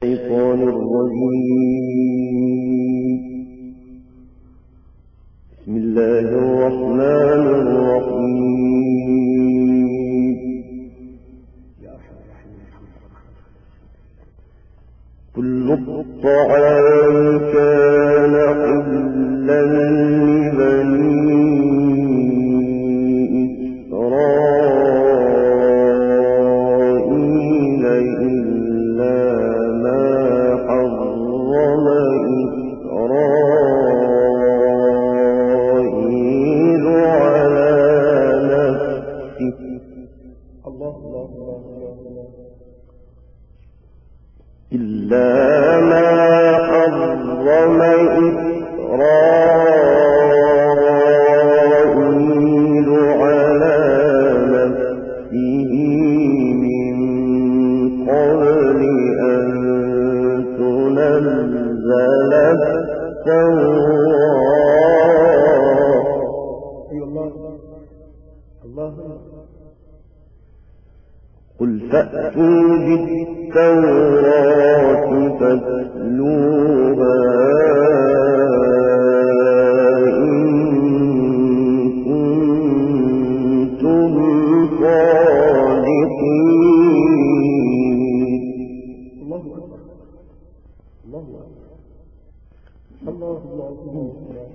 الشيطان الرجيم. بسم الله الرحمن الرحيم. كل الطعام كان حلا لبني إسرائيل إلا ما حرم إسرائيل على نفسه إلا ما حرم إسرائيل على نفسه من قبل أن تنزل التوراة. قل فأتوا بالتوراة فاتلوها إن كنتم صادقين. الله أكبر الله أكبر الله الله.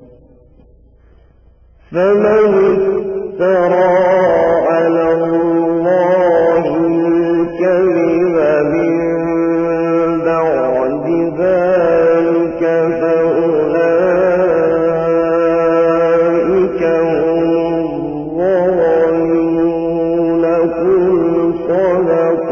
فمن افترى على الله الكذب من بعد ذلك فأولئك هم الظالمون. قل صدق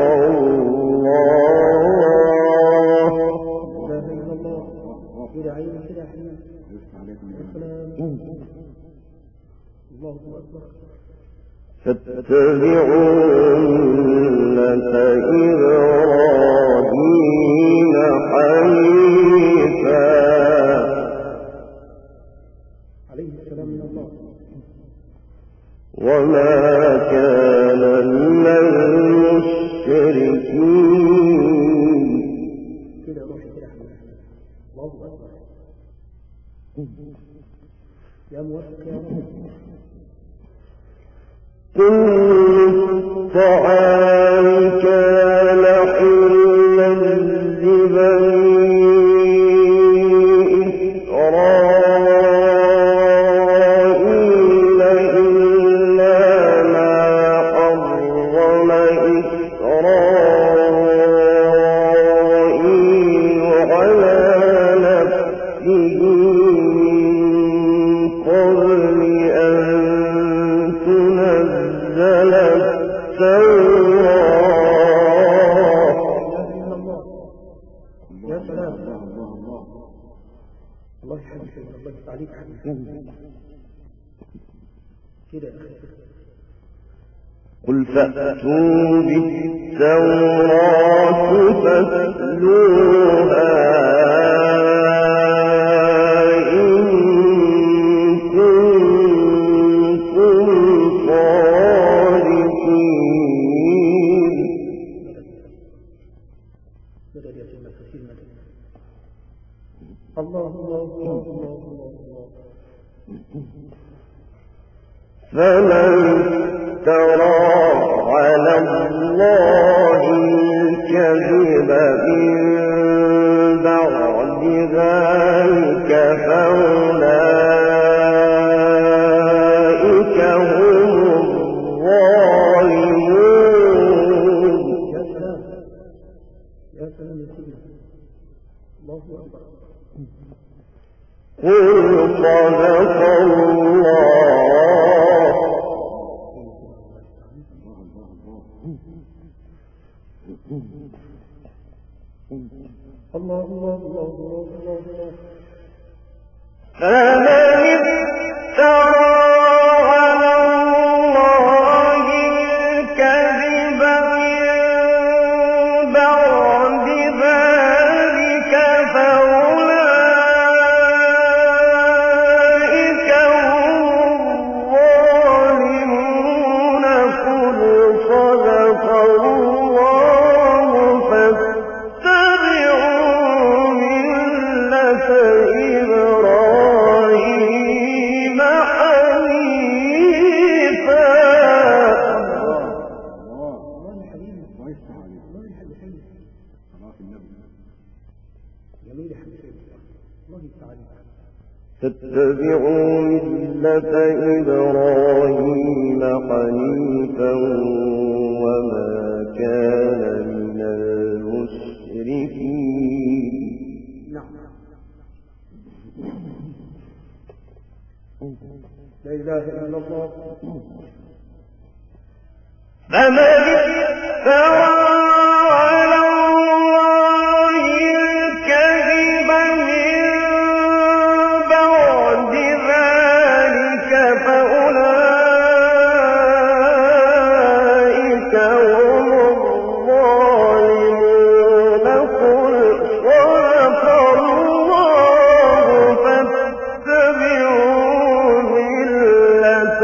فاتبعوا ملة إبراهيم حنيفا عليه السلام من الله وما كان من المشركين. كده روح كده الله أكبر يا موفق يا رب. كل الطعام كان حلا لبني إسرائيل إلا ما حرم إسرائيل على نفسه من قبل أن تنزل التوراة. يا سلام الله يحبك الله يفتح كده يا أخي. قل فأتوا بالتوراة فاتلوها إن كنتم صادقين. الله الله الله الله. فمن افترى على الله الكذب من بعد ذلك فأولئك هم الظالمون. يا سلام يا سيدنا الله أكبر. قل صدق الله. الله الله الله الله. فمن افترى على الله الكذب من بعد ذلك فأولئك هم الظالمون. قل صدق الله فاتبعوا فاتبعوا ملة إبراهيم حنيفا وما كان من المشركين. لا إله إلا الله. فمن افترى على الله الكذب من بعد ذلك فأولئك هم الظالمون. قل صدق الله فاتبعوا ملة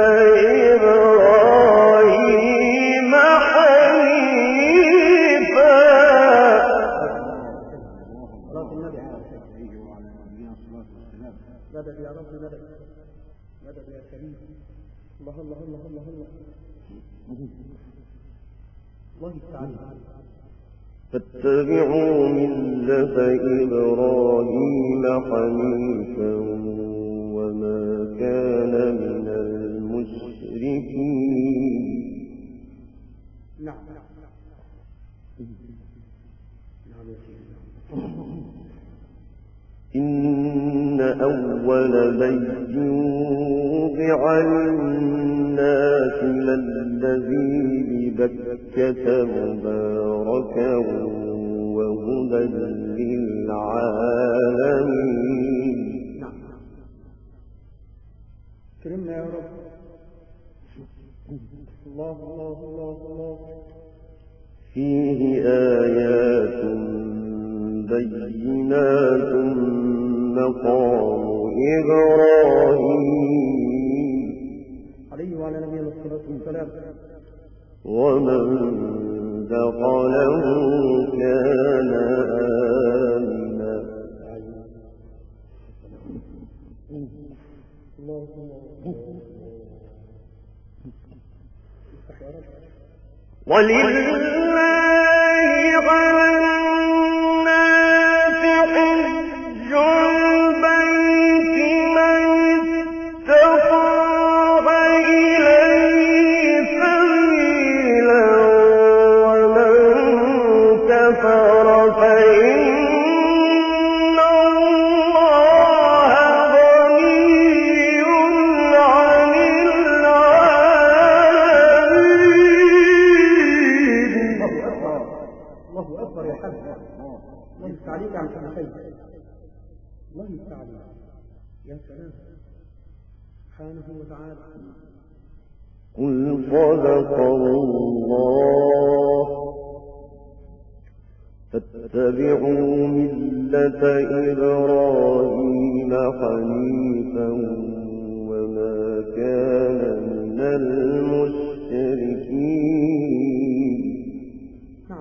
إبراهيم حنيفا. مدد يا رب، مدد مدد يا كريم. الله الله الله الله الله الله تعالى. فاتبعوا ملة إبراهيم حنيفا وما كان من المشركين. نعم نعم يا سيدي. إن أول بيت وضع للناس للذي ببكة مباركا وهدى للعالمين. كرمنا يا رب. الله الله الله الله. فيه آيات بينات مقام إبراهيم عليه وعلى نبينا الصلاة والسلام. ومن دخله كان آمنا. ولله على الناس حج البيت من استطاع إليه سبيلا ومن كفر فإن الله غني عن العالمين. الله أكبر يا حبيبي. الله يستعليك عن كل خير. الله يستعليك يا سلام سبحانه وتعالى. قل صدق الله فاتبعوا ملة إبراهيم حنيفا وما كان من المشركين. نعم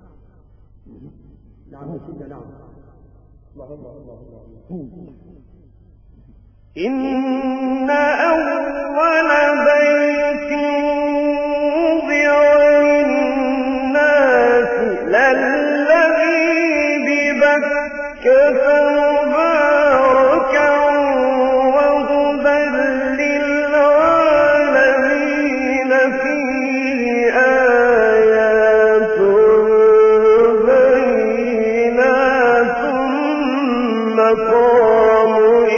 نعم يا سيدنا. نعم الله الله الله الله. إن أول بيت وضع للناس للذي ببكة مباركا وهدى للعالمين. فيه آيات بينات مقام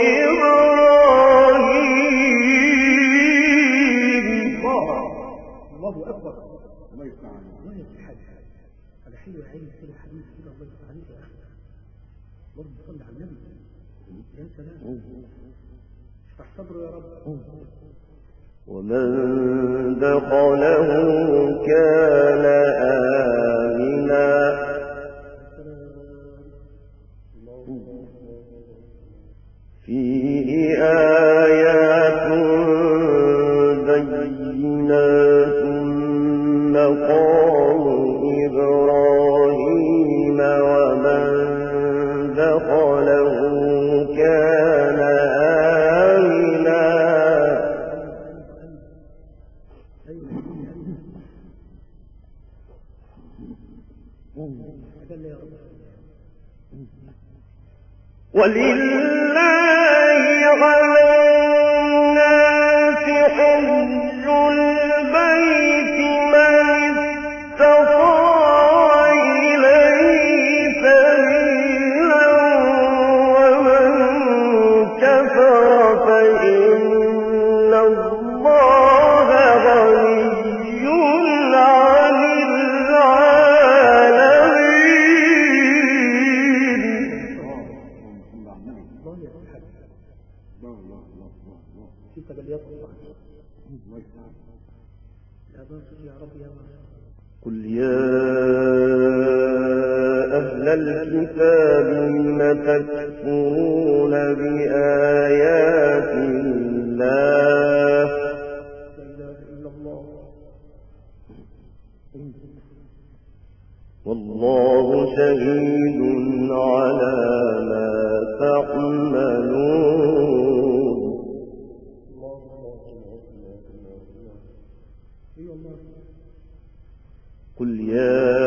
إبراهيم. الله أكبر. الله يستعان. الله يستحق. هذا حلو يا عيني كده حديث كده. الله يستعان يا أخي. اللهم صل على النبي. يا سلام. افتح صدره يا رب. ومن دخله كان آمنا. فيه آيات بينات مقام إبراهيم ومن دخله كان آمنا. أجل يا رب. ولله على الناس حج البيت من استطاع إليه سبيلا ومن كفر فإن الله غني عن العالمين. كيف باليد يا رب يا رب. قل يا أهل الكتاب لم تكفرون بآيات الله لا إله إلا الله والله شهيد على ما تعملون. قل يا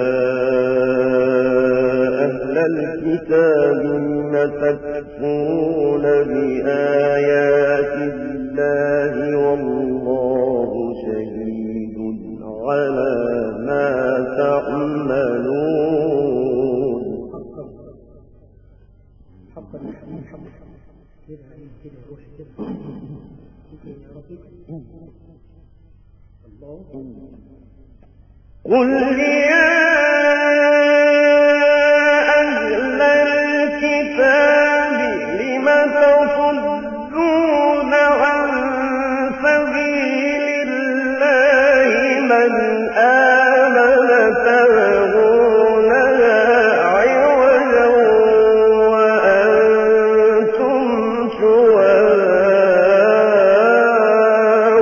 أهل الكتاب لم تكفرون بآيات الله والله شهيد على ما تعملون. حقا حقا كده كده روحي كده يا رب الله. قل يا أهل الكتاب لم تصدون عن سبيل الله من آمن تبغونها عوجا وأنتم شهداء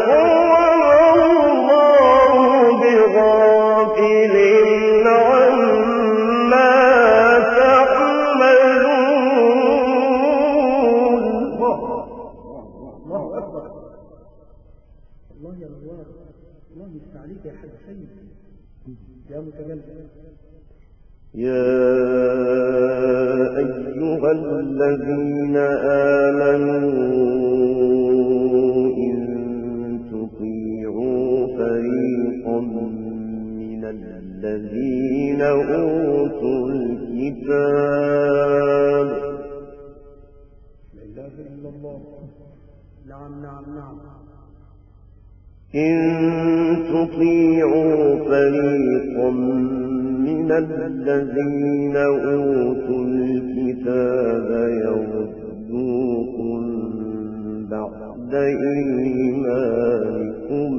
والله بغافل عما تعملون. الله أكبر. الله يا الله الله يستعليك يا حاج سيد يا متجلد. يا أيها الذين آمنوا إن تطيعوا فريقا من الذين أوتوا الكتاب لا إله إلا الله. نعم نعم نعم. إن تطيعوا فريقا من الذين أوتوا الكتاب يردوكم بعد إيمانكم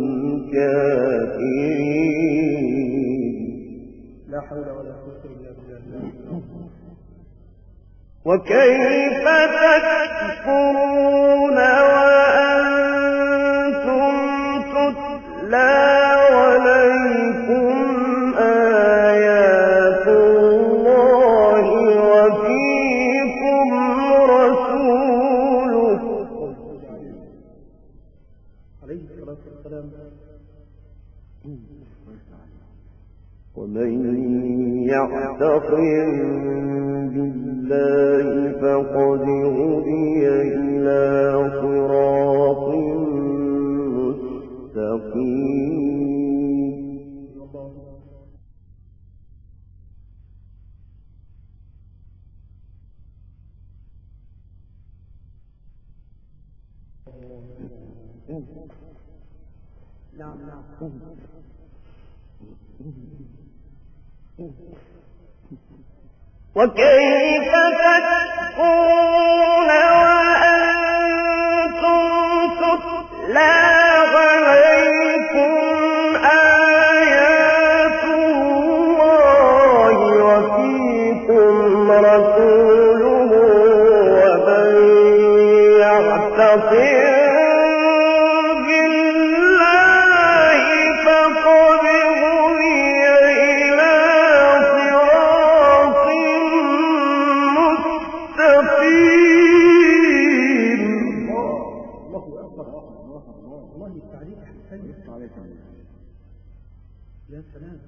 كافرين. لا حول ولا قوة إلا بالله. وكيف تكفرون وأنتم تتلى عليكم آيات الله وفيكم رسوله عليه الصلاة والسلام. ومن يعتصم بالله فقد هدي إلى صراط مستقيم. نعم نعم. وكيف تكفرون وأنتم تتلى عليكم آيات الله وفيكم رسوله ومن يعتصم بالله فقد هدي إلى صراط مستقيم. الله أكبر. الله يستعليك حسين. يا سلام.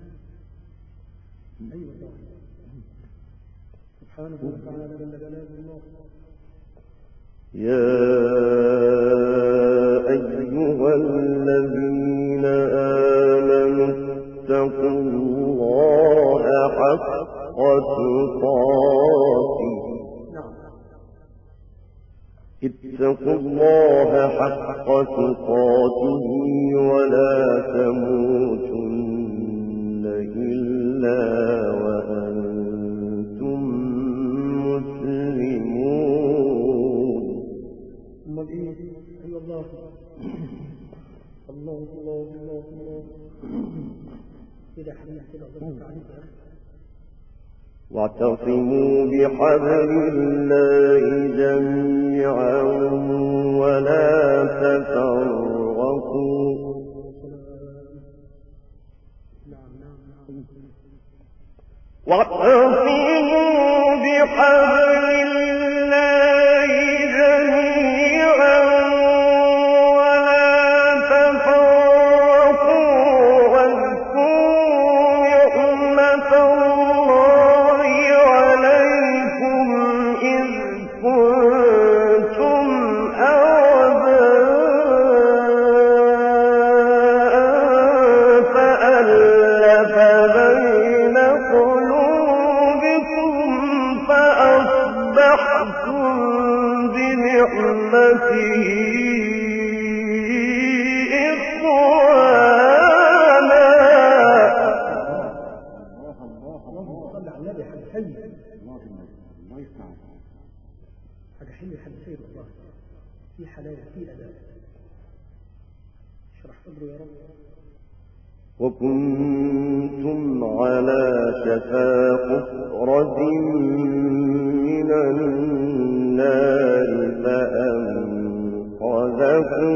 أيوة سبحانه وتعالى جل جلاله الله. يا أيها الذين آمنوا اتقوا الله حق تقاته اتقوا الله حق تقاته ولا تموتن إلا وأنتم مسلمون. الله الله الله الله الله كده حبيبي كده الله عليك يا أخي. واعتصموا بحبل الله جميعا ولا تفرقوا. واعتصموا بحبل الله جميعا ولا تفرقوا واذكروا نعمة الله عليكم إذ كنتم أعداء فألف بين قلوبكم فأصبحتم بنعمته إخوانا. حاجة حلوة حاجة خير والله في حلاوة في أداء. اشرح صدره يا رب. وكنتم على شفا حفرة من النار فأنقذكم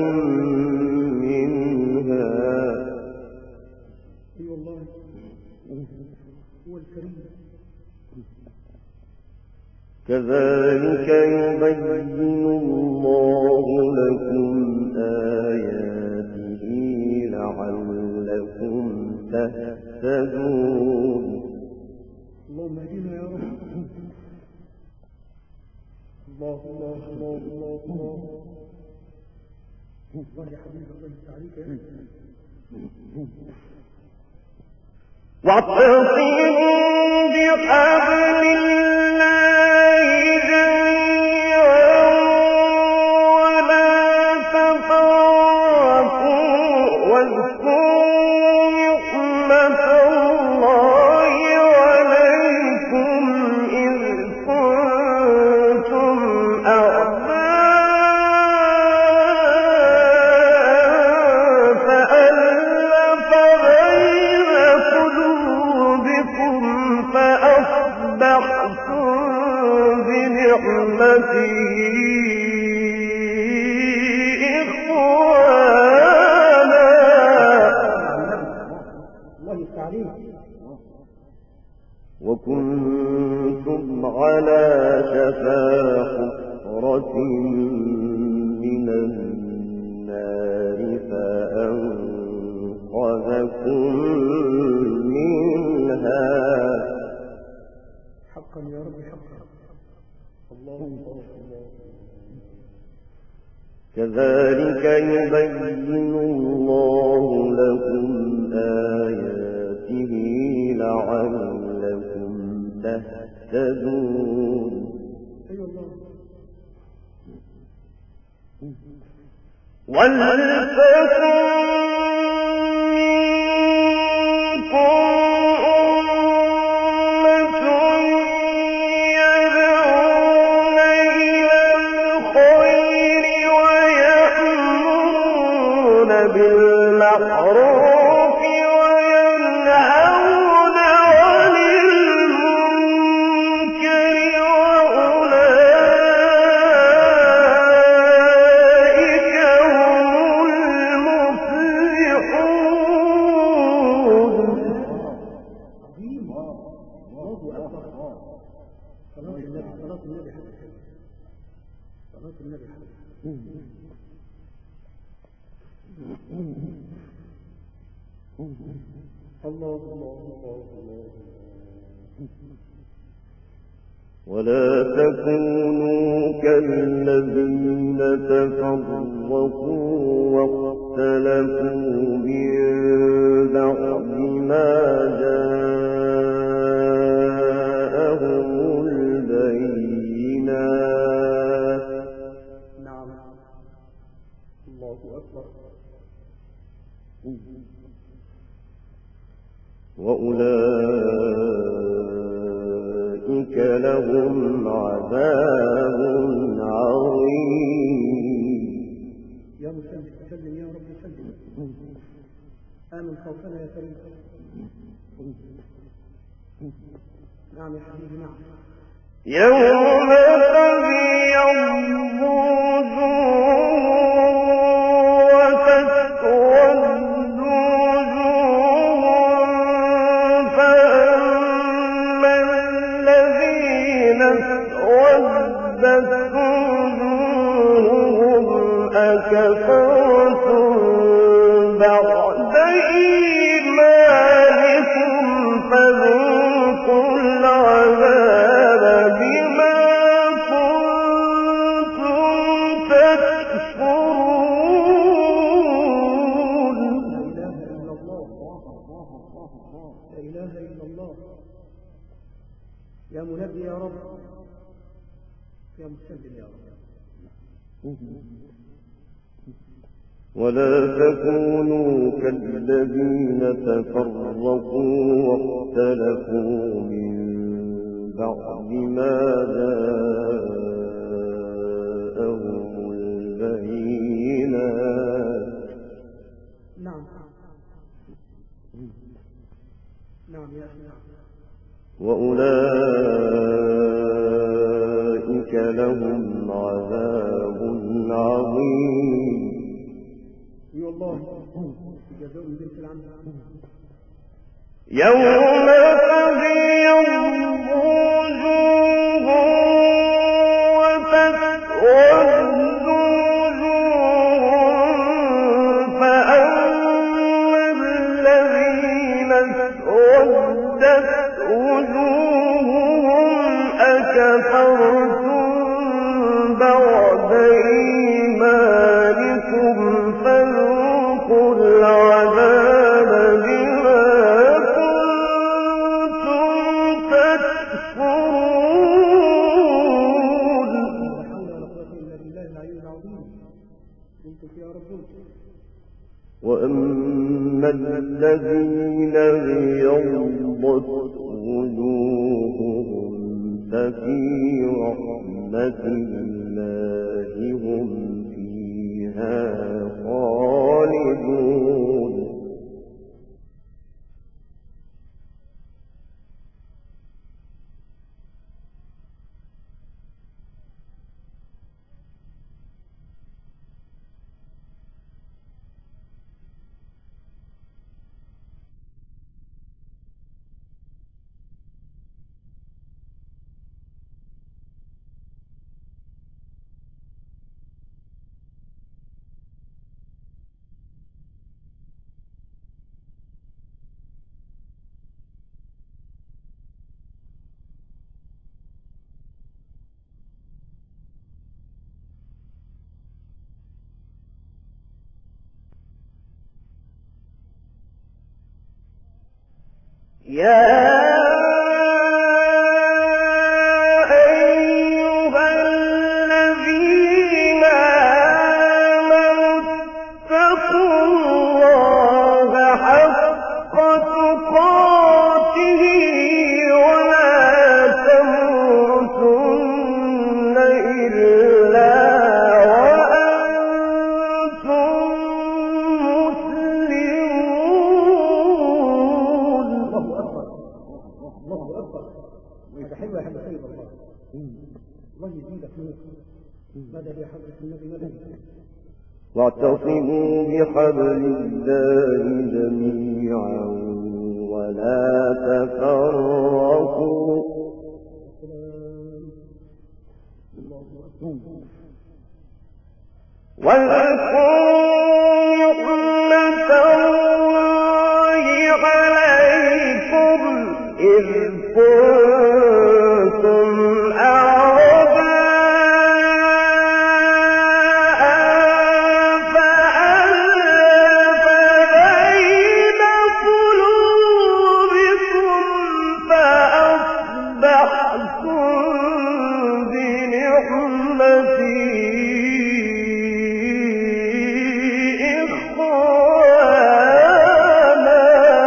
منها. أي والله هو الكريم. كذلك يبين الله لكم آياته لعلكم تهتدون. اللهم اهدنا يا رب. الله الله الله الله الله الله يا حبيبي الله يفتح عليك يا أخي. واعتصموا بحبل الله جميعا ولا تفرقوا واذكروا نعمة الله عليكم إذ كنتم أعداء فألف بين قلوبكم فأصبحتم بنعمته إخوانا. الله يفتح عليك. وكنتم على شفا حفرة من النار فأنقذكم منها. حقا يا رب حقا. الله الله الله. كذلك يبين الله لكم آياته لعلكم تهتدون. أي والله. ولتكن منكم أمة يدعون إلى الخير ويأمرون بالمعروف وينهون عن المنكر وأولئك هم المفلحون. عظيم. الله أكبر. صلاة النبي صلاة النبي حبيبي. صلاة النبي حبيبي. الله الله الله الله. ولا تكونوا الذين تفرقوا واختلفوا من بعد ما جاءهم البينات. نعم. الله أكبر. وأولئك لهم عذاب عظيم. يا مسلم سلم يا رب سلم. آمن خوفنا يا كريم. نعم يا حبيبي نعم. يوم تبيض وجوه وتسود وجوه، فأما الذين اسودت وجوههم أكفرتم بعد إيمانكم فذوقوا العذاب بما كنتم تكفرون. لا إله إلا الله. لا إله إلا الله. يا منبي يا رب، يا مسلم يا رب. ولا تكونوا كالذين تفرقوا واختلفوا من بعد ما جاءهم البينات. نعم نعم يا أخي نعم. وأولئك لهم عذاب عظيم. والله جزاء بنت العم. يوم تبيض وجوه وتسود وجوه، فأما الذين اسودت وجوههم أكفرتم بعد إيمانكم فذوقوا العذاب بما كنتم تكفرون. وأما الذين ابيضت وجوههم ففي رحمة الله هم فيها خالدون. يا أيها الذين آمنوا اتقوا الله حق تقاته ولا تموتن إلا وأنتم مسلمون. الله أكبر. وإذا حلوة يا حبيب سيد الله. الله يزيدك نور. مدد يا حضرة النبي مدد. واعتصموا بحبل الله جميعا ولا تفرقوا. واذكروا نعمة الله عليكم إذ كنتم أعداء برحمتي إخوانا.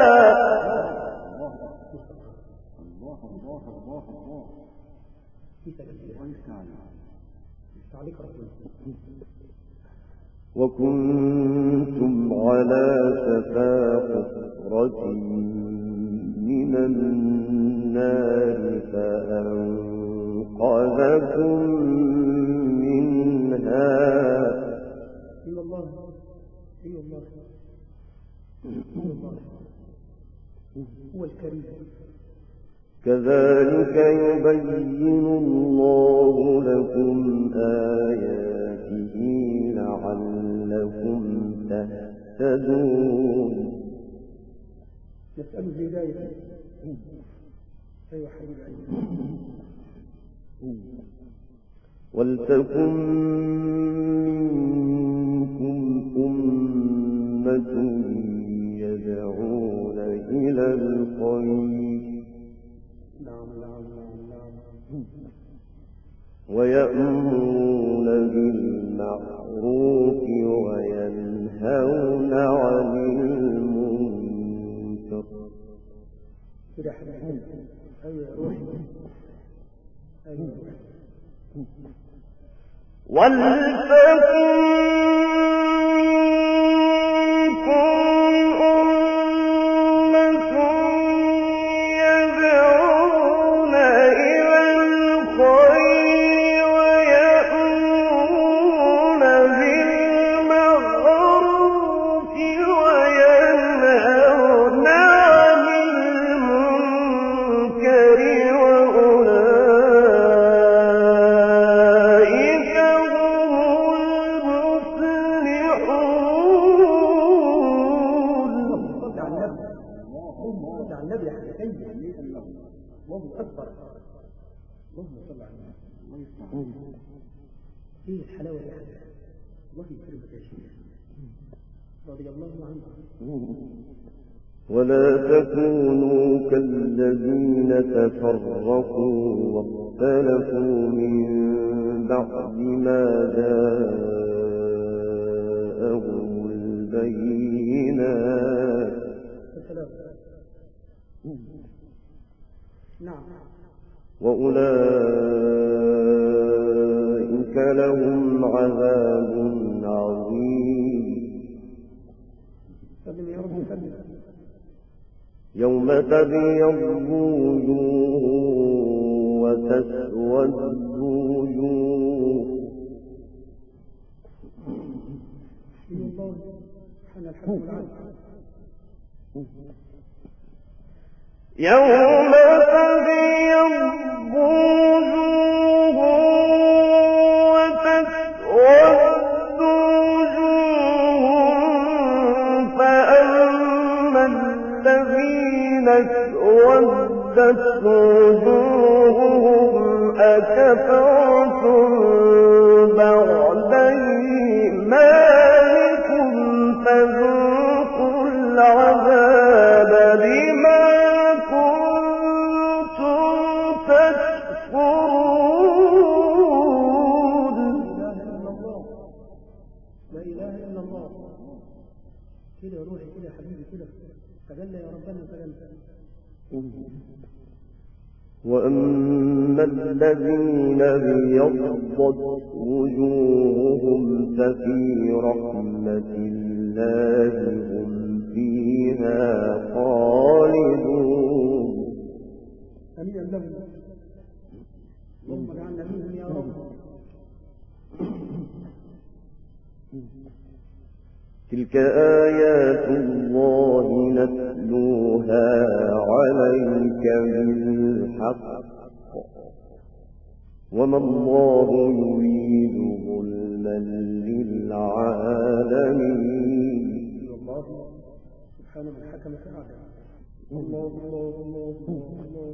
وكنتم على شفا حفرة من النار فأنقذكم منها. إلى الله إلى الله إلى الله هو الكريم. كذلك يبين الله لكم آياته لعلكم تهتدون. نسأل الهداية. أيوة حبيبي. ولتكن منكم أمة يدعون إلى الخير ويأمرون بالمعروف وينهون عن المنكر. ايه الحلاوه دي؟ الله يكرمك يا شيخ رضي الله عنه. ولا تكونوا كالذين تفرقوا واختلفوا من بعد ما جاءهم البينات. نعم. وأولئك لهم عذاب عظيم. سلم يا رب سلم. يوم تبيض وجوه وتسود وجوه. الله حان الحكم العدل. يوم تبيض وجوه وتسود وجوه فأما الذين اسودت وجوههم أكفرتم بعد إيمانكم فذوقوا العذاب بما كده روحي كده حبيبي كده تجلى يا ربنا تجلى. وأما الذين ابيضت وجوههم ففي رحمة الله هم فيها خالدون. أمين لهم اللهم اجعلنا منهم يا رب. تلك آيات الله نتلوها عليك بالحق وما الله يريد ظلما للعالمين. الله سبحانه الحكم الأعلى. الله الله الله الله.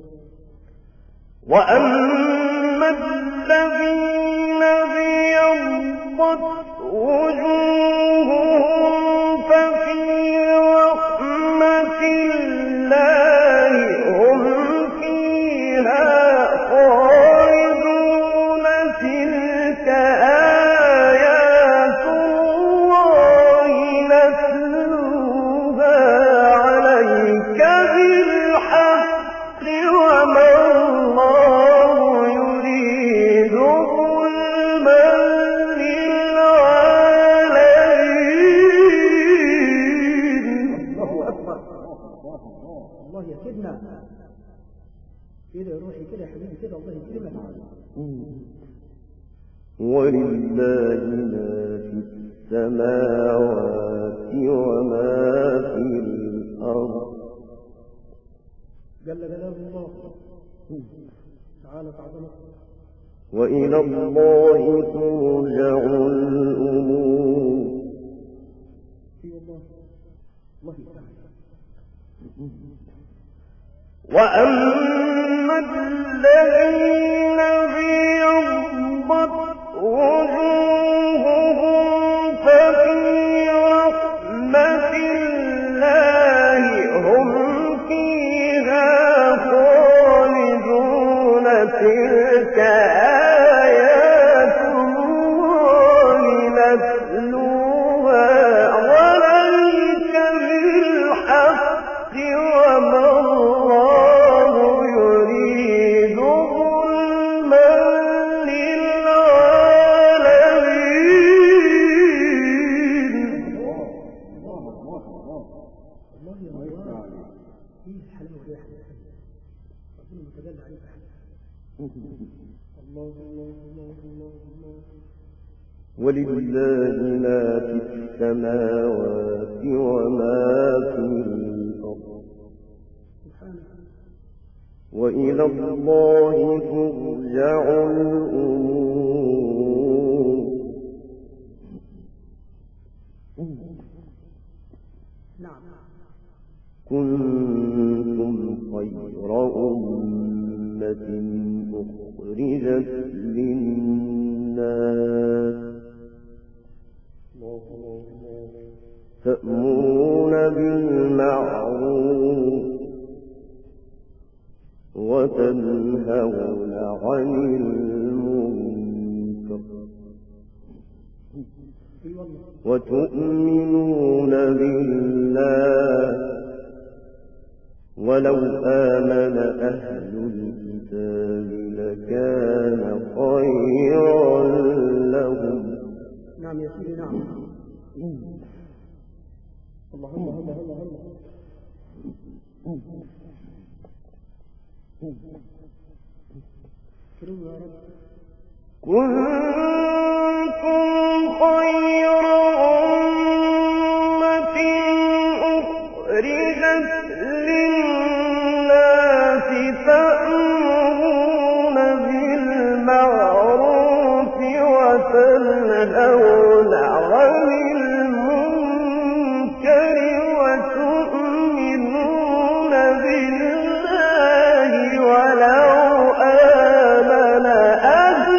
وأما الذين ابيضت وجوههم ففي رحمة الله هم فيها خالدون. تلك آيات الله نتلوها عليك بالحق وما الله يريد ظلما للعالمين. الله أكبر. الله يكرمنا كده يا روحي كده يا حبيبي كده، الله يكرمك. ولله ما في السماوات وما في الأرض جل جلاله الله تعالى تعظمه. وإلى الله ترجع الأمور. في الله الله يسعدك. وأما الذين ابيضت وجوههم ففي رحمة الله هم فيها خالدون. تلك آيات الله نتلوها عليك بالحق وما الله يريد ظلما للعالمين. الله يا الله ايه الحلاوه دي يا حبيبي، ربنا متجلى عليك. الله الله الله الله الله. ولله ما في السماوات وما في الأرض سبحانه. وإلى الله ترجع الأمور. نعم. كنتم خير أمة أخرجت للناس تأمرون بالمعروف وتنهون عن المنكر وتؤمنون بالله. ولو آمن أهل الكتاب لكان خيرا لهم. نعم يا سيدي نعم. الله الله الله الله الله. كريم يا رب. كنتم خير أمة أخرجت للناس تأمرون بالمعروف وتنهون عن المنكر وتؤمنون بالله. ولو آمن أهل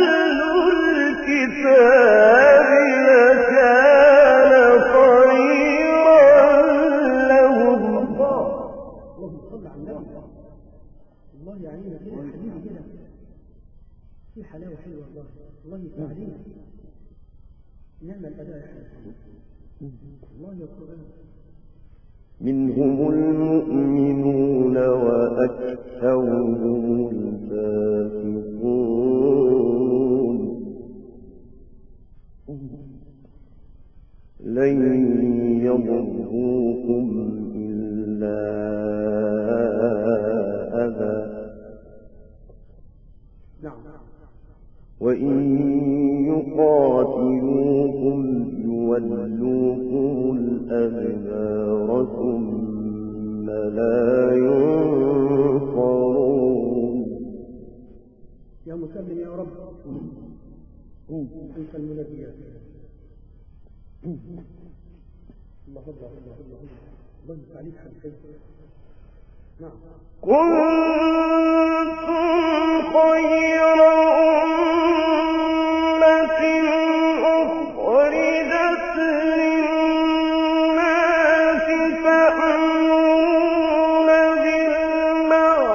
الكتاب لكان خيرا لهم. اللهم صل على النبي. الله يعينك كده يا حبيبي كده، في حلاوه حلوه والله. الله يفتح علينا. نعم الاداء يا حبيبي. الله يقول منهم المؤمنون وأكثرهم الفاسقون. لن يضروكم إلا أذى نعم. وإن يقاتلوكم يولوكم الأدبار ثم لا ينصرون. يا مسلم يا رب أنت المنجي يا سيدي. الله الله الله الله الله عليك حبيبي. نعم. كنتم خير أمة أخرجت للناس تأمرون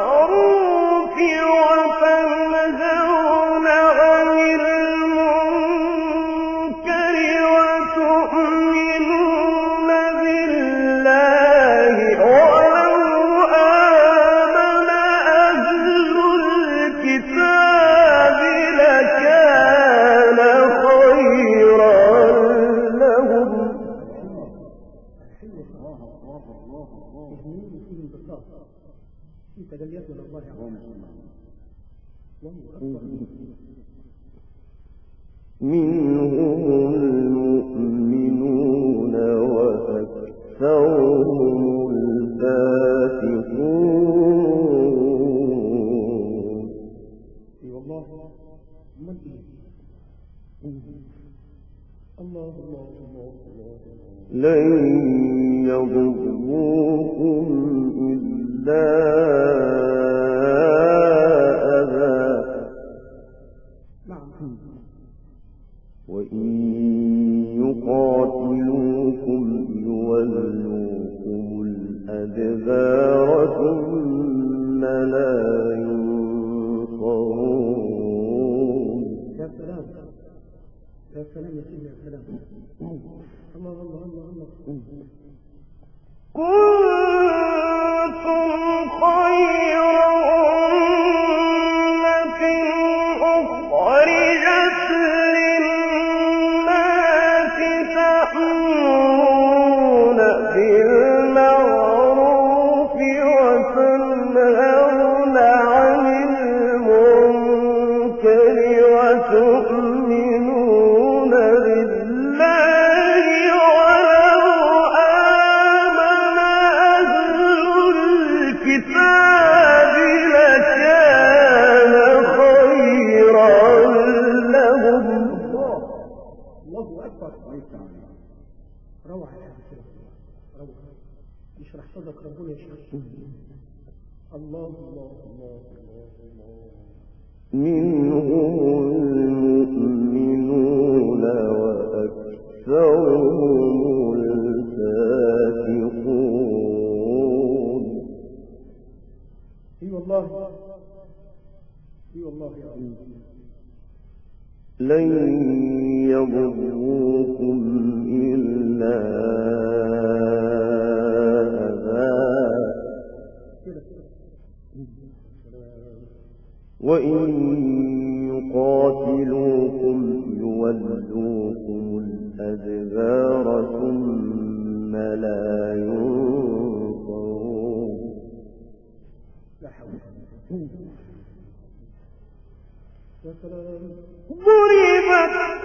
بالمعروف وتنهون عن المنكر رسول الله عليه وسلم. الله أكبر. منهم المؤمنون وأكثرهم الفاسقون. اي والله. من ايه؟ الله الله الله الله. لن يضروكم إلا أذى. نعم. وإن يقاتلوكم يولوكم الأدبار ثم لا ينصرون. يا سلام يا سلام يا سيدي، يا سلام. الله الله الله الله. كنتم خير أمة أخرجت للناس تأمرون بالمعروف وتنهون عن المنكر وتؤمنون بالله ولو آمن أهل الكتاب لكان خيرا لهم. الله أكبر. روعة يا حبيبي، روعة. يشرح صدق ربنا يشرح. الله الله الله الله. منهم المؤمنون وأكثرهم الفاسقون. اي والله اي والله يا رب. لن يضروكم إلا أذى. وإن يقاتلوكم يولوكم الأدبار ثم لا ينصرون. لا حول. يا سلام. ضربت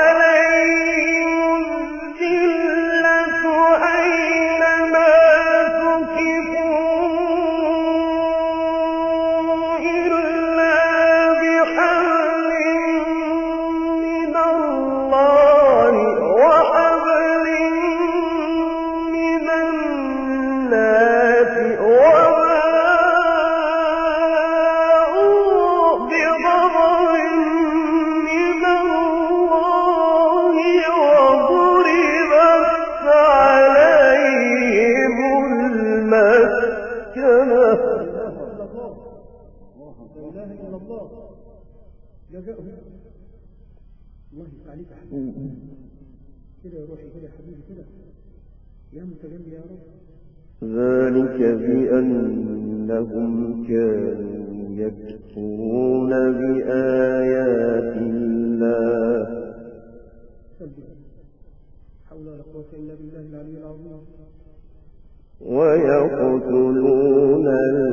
عليهم الذلة أينما ثقفوا إلا بحبل من الله وحبل من الناس وباءوا بغضب من الله وضربت عليهم المسكنة. لا اله الا الله. جزاؤه. الله يفتح عليك يا حبيبي. كده يا روحي، كده يا حبيبي، كده يا متجلي يا رب. ذلك بأنهم كانوا يكفرون بآيات الله حول ولا قوة إلا بالله العلي العظيم. ويقتلون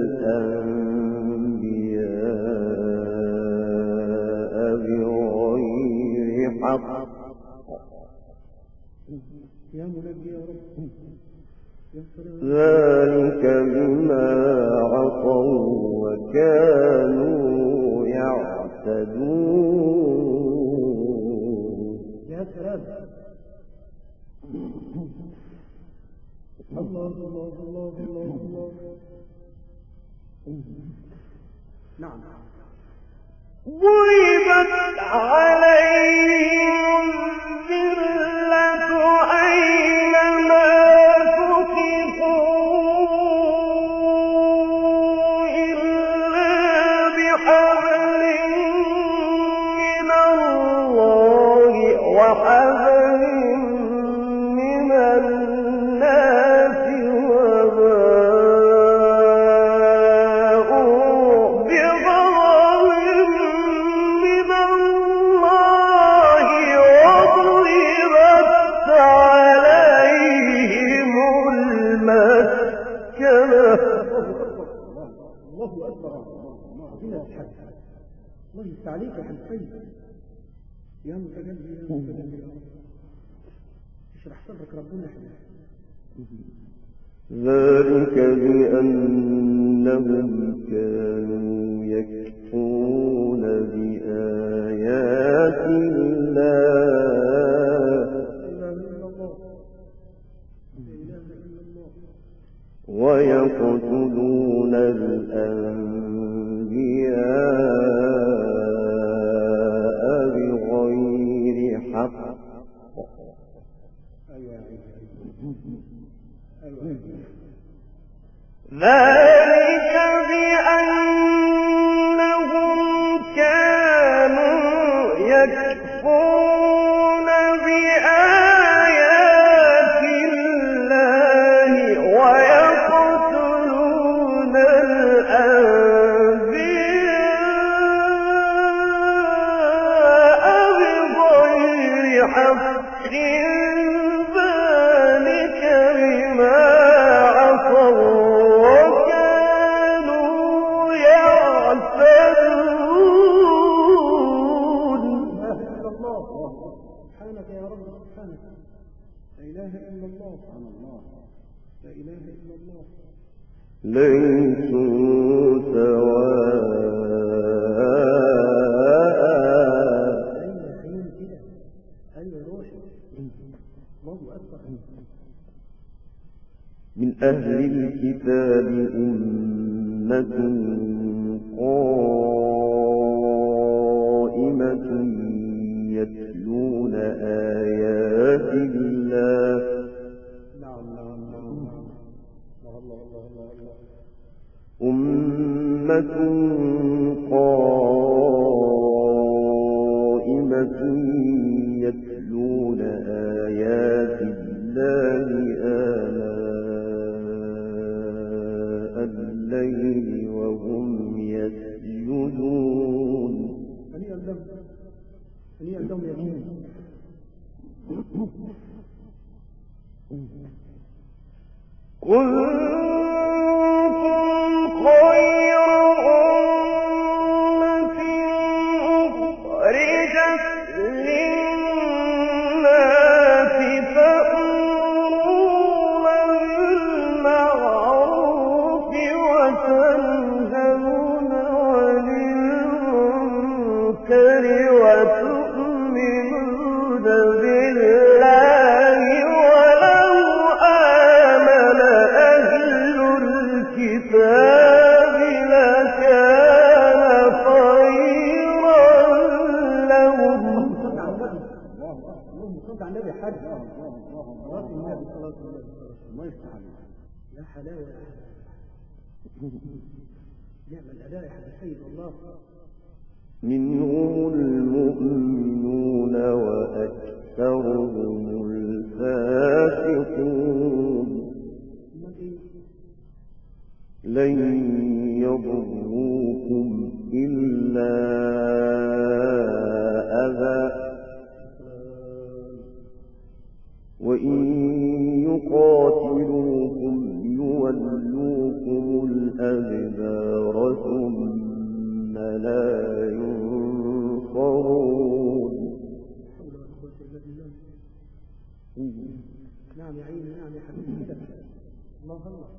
الأنبياء بغير حق. يا منجي يا رب. يا سلام. ذلك بما عصوا وكانوا يعتدون. يا سلام. الله الله الله الله الله. نعم. ضربت عليهم الذلة أينما ثقفوا إلا بحبل من الله وحبل من الناس وباءوا بغضب من الله وضربت عليهم المسكنة. الله أكبر. حد. الله يفتح عليك يا حسين. يا متجلي يا متجلي يا رب. اشرح صدرك ربنا يا حبيبي. ذلك بأنهم كانوا يكفرون بآيات الله ويقتلون الأنبياء بغير حق. ذلك بأنهم كانوا يكفرون بآيات الله ويقتلون الأنبياء بغير حق. ذلك بما عصوا وكانوا يعتدون. سبحانك يا رب سبحانك. لا إله إلا الله. سبحان الله. لا إله إلا الله. ليسوا سواء. أيوة روحي. الله أكبر. من أهل الكتاب أمة قائمة يتلون آيات الله. أمة قائمة يتلون آيات الله آناء الليل وهم يسجدون. هنيئا لهم يا كريم. كنتم خير أمة أخرجت للناس تأمرون بالمعروف وتنهون عن المنكر وتؤمنون بالله ولو آمن أهل الكتاب لكان خيرا لهم. اللهم صل على النبي حاج. الله يفتح عليك. يا حلاوة يا نعم الأداء يا حبيب سيد الله. منهم المؤمنون وأكثرهم الفاسقون. لن يضروكم إلا أذى وإن يقاتلوكم يولوكم الأدبار ثم لا ينصرون. نعم يا عيني نعم يا حبيبي. الله الله.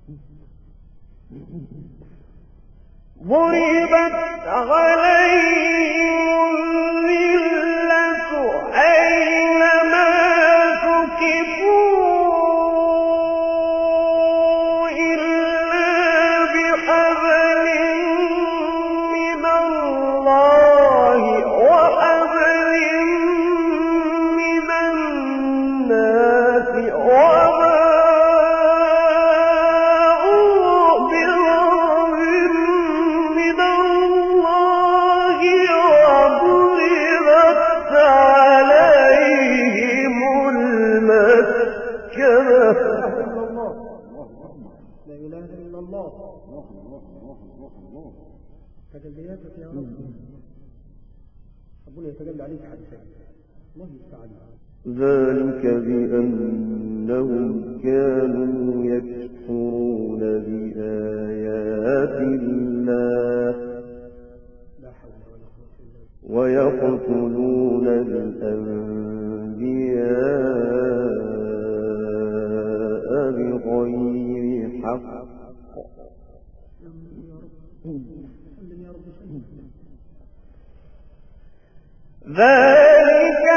ضربت عليهم الذلة أينما ثقفوا إلا بحبل من الله وحبل من الناس تجلياتك يا رب. ربنا يتجلى عليك حدثا. الله يستعان. ذلك بأنهم كانوا يكفرون بآيات الله ويقتلون الأنبياء بغير حق ذلك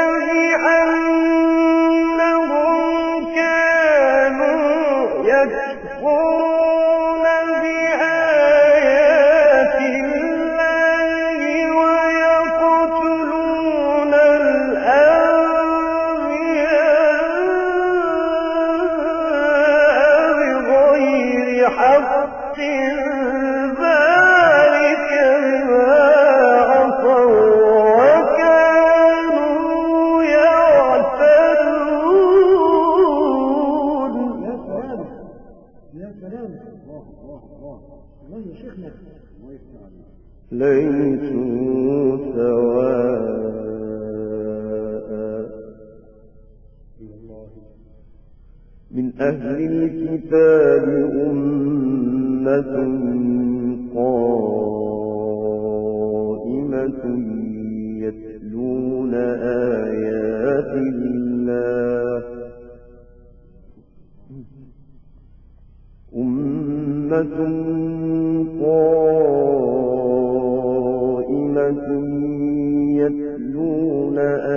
بأنهم كانوا يكفرون بآيات الله ويقتلون الأنبياء بغير حق ذلك بما عصوا وكانوا يعتدون. يا سلام الله يا شيخنا ليسوا سواء من أهل الكتاب أمة قائمة يتلون آيات الله أمة قائمة يتلون